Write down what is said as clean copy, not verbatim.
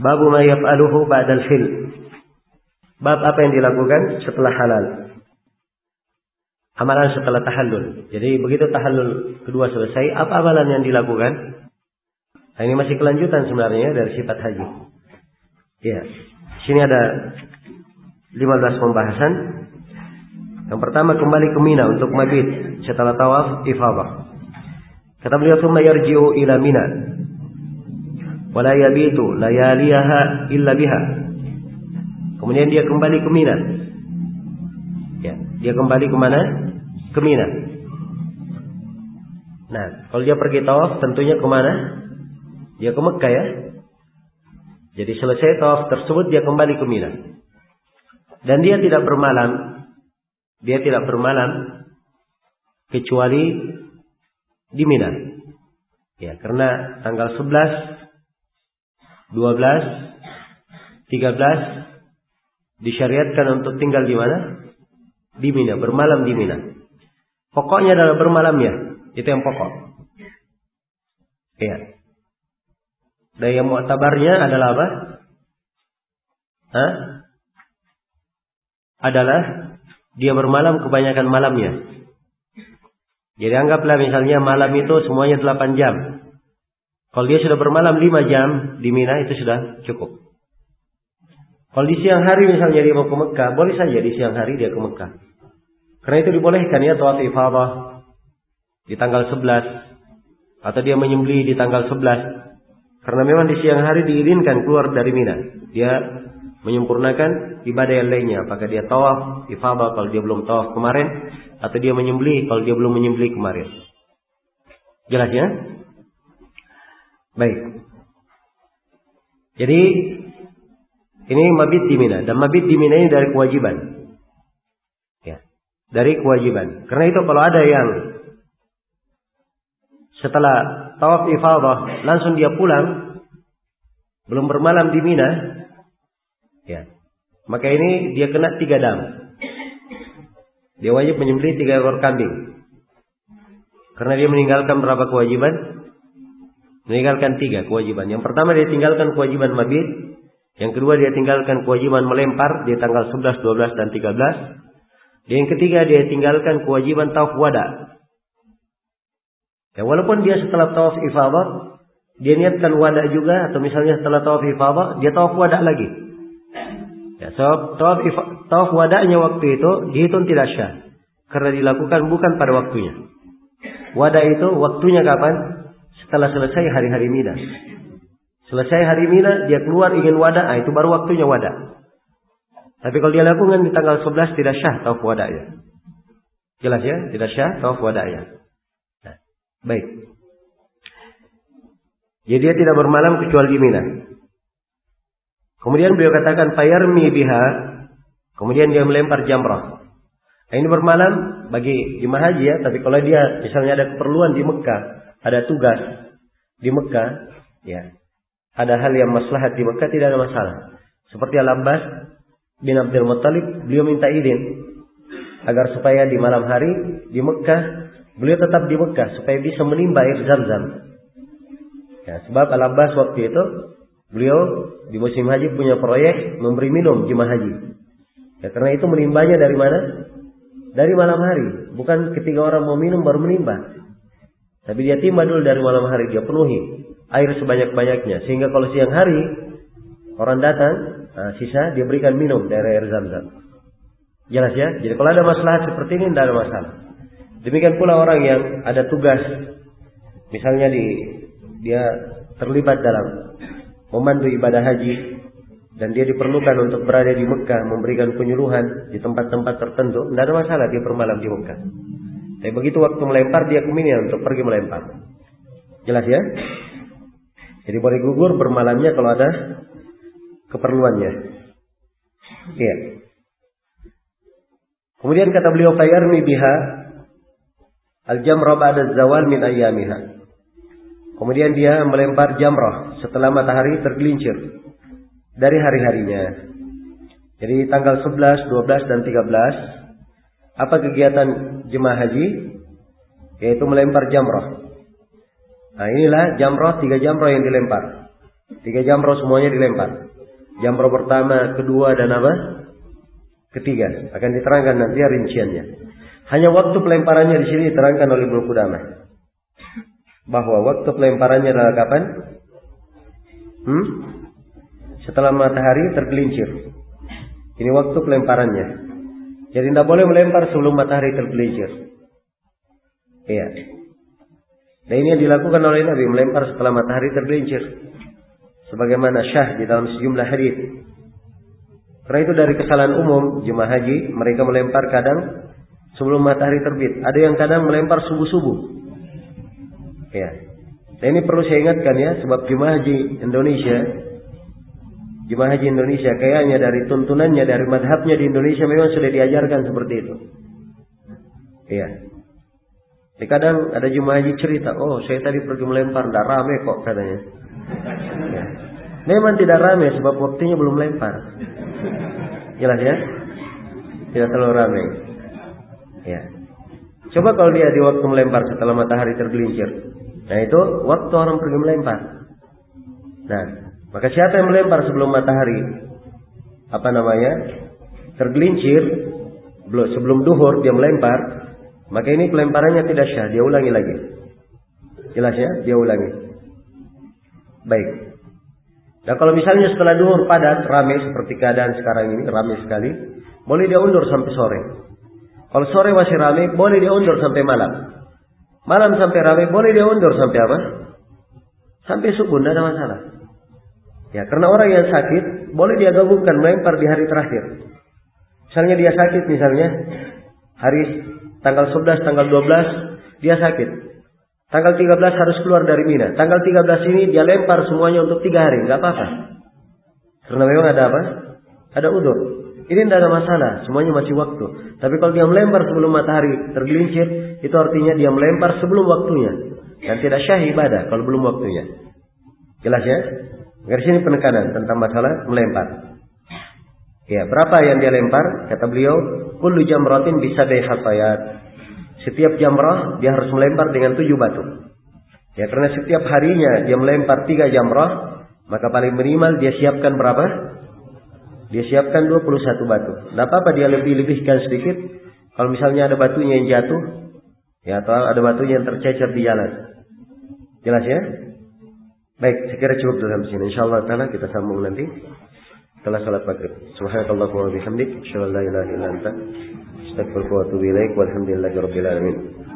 Babu ma yaf'aluhu ba'dal hil. Bab apa yang dilakukan setelah halal. Amalan setelah tahallul. Jadi begitu tahallul kedua selesai, apa amalan yang dilakukan? Nah, ini masih kelanjutan sebenarnya dari sifat haji. Ya. Sini ada 15 pembahasan. Yang pertama kembali ke Mina untuk mabit setelah tawaf ifadah. Kata beliau, "Tsumma yarji'u ila Mina wa la yabitu layaliha illa biha." Kemudian dia kembali ke Mina. Ya, dia kembali ke mana? Ke Mina. Nah, kalau dia pergi tawaf tentunya ke mana? Dia ke Mekah ya. Jadi selesai tawaf tersebut dia kembali ke Mina. Dan dia tidak bermalam. Dia tidak bermalam kecuali di Mina. Ya, karena tanggal 11, 12, 13 disyariatkan untuk tinggal di mana? Di Mina, bermalam di Mina. Pokoknya adalah bermalam ya, itu yang pokok. Ya. Dan yang mu'tabarnya adalah apa? Adalah dia bermalam kebanyakan malamnya. Jadi anggaplah misalnya malam itu semuanya 8 jam. Kalau dia sudah bermalam 5 jam di Mina itu sudah cukup. Kalau di siang hari misalnya dia mau ke Mekah, boleh saja di siang hari dia ke Mekah. Karena itu dibolehkan ya tawaf ifadah di tanggal 11 atau dia menyembelih di tanggal 11. Karena memang di siang hari diizinkan keluar dari Mina. Dia menyempurnakan ibadah yang lainnya. Apakah dia tawaf ifadah kalau dia belum tawaf kemarin, atau dia menyembelih kalau dia belum menyembelih kemarin. Jelas ya? Baik. Jadi ini mabit di Mina, dan mabit di Mina ini dari kewajiban. Ya, dari kewajiban. Karena itu kalau ada yang setelah tawaf ifadah langsung dia pulang, belum bermalam di Mina, ya, maka ini dia kena 3 dam. Dia wajib menyembelih 3 ekor kambing. Karena dia meninggalkan berapa kewajiban? Meninggalkan 3 kewajiban. Yang pertama dia tinggalkan kewajiban mabit. Yang kedua dia tinggalkan kewajiban melempar di tanggal 11, 12, dan 13. Dan yang ketiga dia tinggalkan kewajiban tawaf wada. Ya, walaupun dia setelah tawaf ifadah dia niatkan wada juga, atau misalnya setelah tawaf ifadah dia tawaf wada lagi. Ya, so, tawaf wada'nya waktu itu dihitung tidak syah karena dilakukan bukan pada waktunya. Wada itu waktunya kapan? Setelah selesai hari-hari Mina. Selesai hari Mina dia keluar ingin wada', itu baru waktunya wada'. Tapi kalau dia lakukan di tanggal 11 tidak syah tawaf wada'nya. Jelas ya? Tidak syah tawaf wada'nya. Nah, baik. Jadi dia tidak bermalam kecuali di Mina. Kemudian beliau katakan fayarmi biha. Kemudian dia melempar jamrah. Nah, ini bermalam bagi jemaah haji ya. Tapi kalau dia misalnya ada keperluan di Mekah, ada tugas di Mekah, ya, ada hal yang maslahat di Mekah, tidak ada masalah. Seperti Al-Abbas bin Abdul Muttalib, beliau minta izin agar supaya di malam hari di Mekah beliau tetap di Mekah supaya bisa menimba air Zam-Zam. Ya, sebab Al-Abbas waktu itu beliau di musim haji punya proyek memberi minum jemaah haji. Ya, karena itu menimbanya dari mana? Dari malam hari. Bukan ketika orang mau minum baru menimba. Tapi dia timba dulu dari malam hari. Dia penuhi air sebanyak-banyaknya. Sehingga kalau siang hari orang datang, sisa dia berikan minum dari air Zam-Zam. Jelas ya? Jadi kalau ada masalah seperti ini tidak ada masalah. Demikian pula orang yang ada tugas. Misalnya dia terlibat dalam memandu ibadah haji dan dia diperlukan untuk berada di Mekah memberikan penyuluhan di tempat-tempat tertentu, tidak ada masalah dia bermalam di Mekah. Tapi begitu waktu melempar dia ke Mina untuk pergi melempar. Jelas ya? Jadi boleh gugur bermalamnya kalau ada keperluannya. Iya. Kemudian kata beliau fayarmi biha al-jamra ba'da zawal min ayyamiha. Kemudian dia melempar jamrah setelah matahari tergelincir dari hari-harinya. Jadi tanggal 11, 12, dan 13 apa kegiatan jemaah haji? Yaitu melempar jamrah. Nah, inilah jamrah, 3 jamrah yang dilempar. 3 jamroh semuanya dilempar. Jamroh pertama, kedua, dan apa? Ketiga. Akan diterangkan nanti rinciannya. Hanya waktu pelemparannya di sini diterangkan oleh Ibnu Qudamah. Bahwa waktu pelemparannya adalah kapan? Setelah matahari tergelincir. Ini waktu pelemparannya. Jadi tidak boleh melempar sebelum matahari tergelincir. Iya. Dan ini yang dilakukan oleh Nabi, melempar setelah matahari tergelincir. Sebagaimana syah di dalam sejumlah hadis. Karena itu dari kesalahan umum jemaah haji, mereka melempar kadang sebelum matahari terbit. Ada yang kadang melempar subuh-subuh. Ya. Dan ini perlu saya ingatkan ya, sebab jemaah haji Indonesia kayaknya dari tuntunannya, dari madhabnya di Indonesia memang sudah diajarkan seperti itu. Iya. Kadang ada jemaah haji cerita, oh saya tadi pergi melempar, tidak rame kok katanya. Ya. Memang tidak rame sebab waktunya belum lempar. Jelas ya? Tidak terlalu ramai. Ya. Coba kalau dia di waktu melempar setelah matahari tergelincir. Nah itu waktu orang pergi melempar. Nah, maka siapa yang melempar sebelum matahari tergelincir, sebelum duhur dia melempar, maka ini pelemparannya tidak syah, dia ulangi lagi. Jelas ya? Dia ulangi. Baik. Nah kalau misalnya setelah duhur padat, ramai seperti keadaan sekarang ini, ramai sekali, boleh dia undur sampai sore. Kalau sore masih ramai, boleh dia undur sampai malam. Malam sampai ramai, boleh dia undur sampai apa? Sampai subuh, tidak ada masalah. Ya, karena orang yang sakit, boleh dia gabungkan melempar di hari terakhir. Misalnya dia sakit, hari tanggal 11, tanggal 12, dia sakit. Tanggal 13 harus keluar dari Mina. Tanggal 13 ini dia lempar semuanya untuk 3 hari. Enggak apa-apa. Karena memang ada apa? Ada udzur. Ini tidak ada masalah. Semuanya masih waktu. Tapi kalau dia melempar sebelum matahari tergelincir, itu artinya dia melempar sebelum waktunya. Dan tidak syah ibadah kalau belum waktunya. Jelas ya? Dari sini penekanan tentang masalah melempar. Ya, berapa yang dia lempar? Kata beliau, kullu jamratin bisabai hafayat. Setiap jamrah dia harus melempar dengan 7 batu. Ya, karena setiap harinya dia melempar 3 jamrah, maka paling minimal dia siapkan berapa? Dia siapkan 21 batu. Tidak apa-apa dia lebih-lebihkan sedikit. Kalau misalnya ada batunya yang jatuh, ya, atau ada batunya yang tercecer di jalan. Jelas ya? Baik, saya kira cukup dalam sini. Insyaallah taala kita sambung nanti setelah salat maghrib. Subhanakallahumma wa bihamdik, asyhadu an la ilaha illa anta, astaghfiruka wa atubu ilaik. Walhamdulillahirabbil alamin.